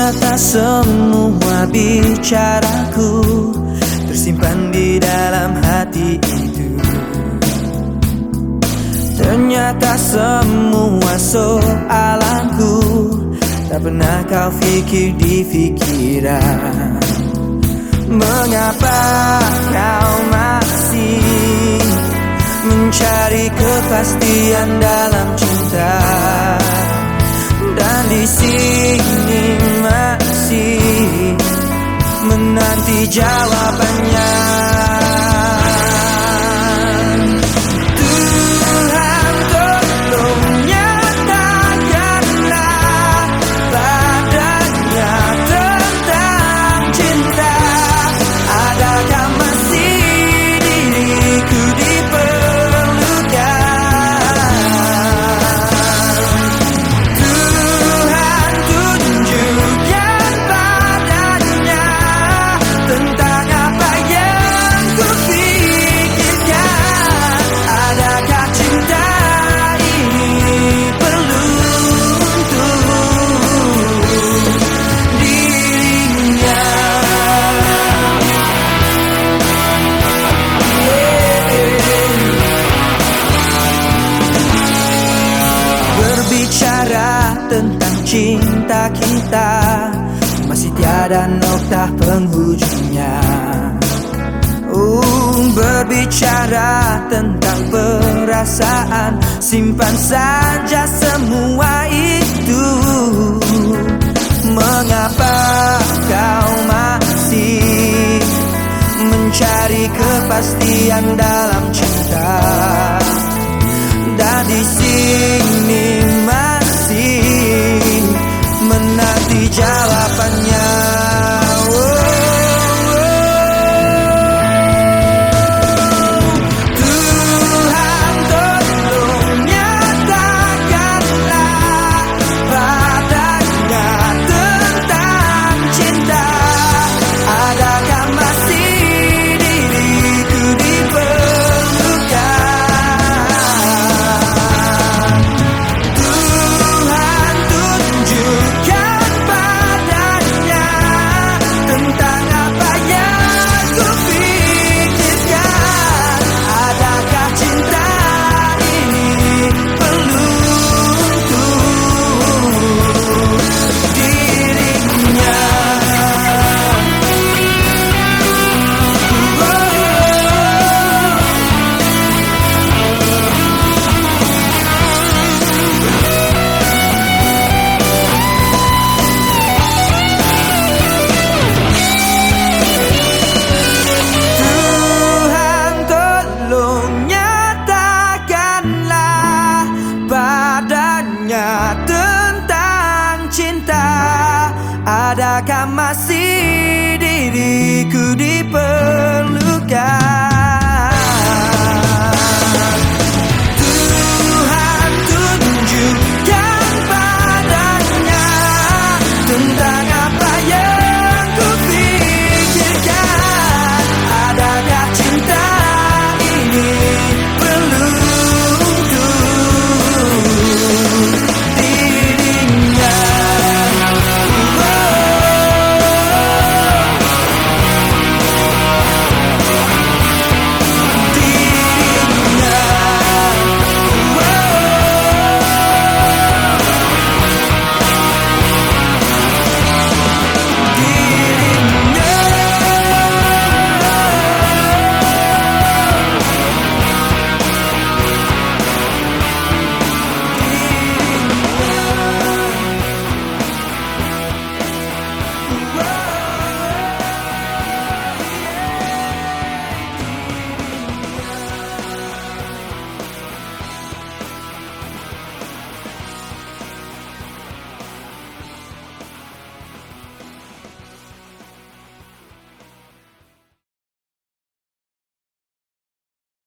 Ternyata semua bicaraku tersimpan di dalam hati itu. Ternyata semua soalanku tak pernah kau pikir di pikiran. Mengapa kau masih mencari kepastian dalam cinta? Dan di sini masih menanti jawabannya. Tuhan tolong nyatakanlah padanya tentang cinta. Adakah masih diriku diperlukan? Tuhan tunjukkan padanya tentang apa yang ku pikirkan. Adakah cinta ini perlu untuk dirinya? Berbicara tentang cinta kita masih tiada nokta penghujungnya. Berbicara tentang perasaan, simpan saja semua itu. Mengapa kau masih mencari kepastian dalam cinta? Dan di sini masih menanti jawabannya. Tuhan tolong nyatakanlah padanya tentang cinta. Adakah masih diriku diperlukan? Tuhan tunjukkan padanya tentang apa yang ku pikirkan. Adakah cinta ini perlu untuk dirinya? Tuhan tolong nyatakanlah padanya tentang cinta. Adakah masih diriku diperlukan?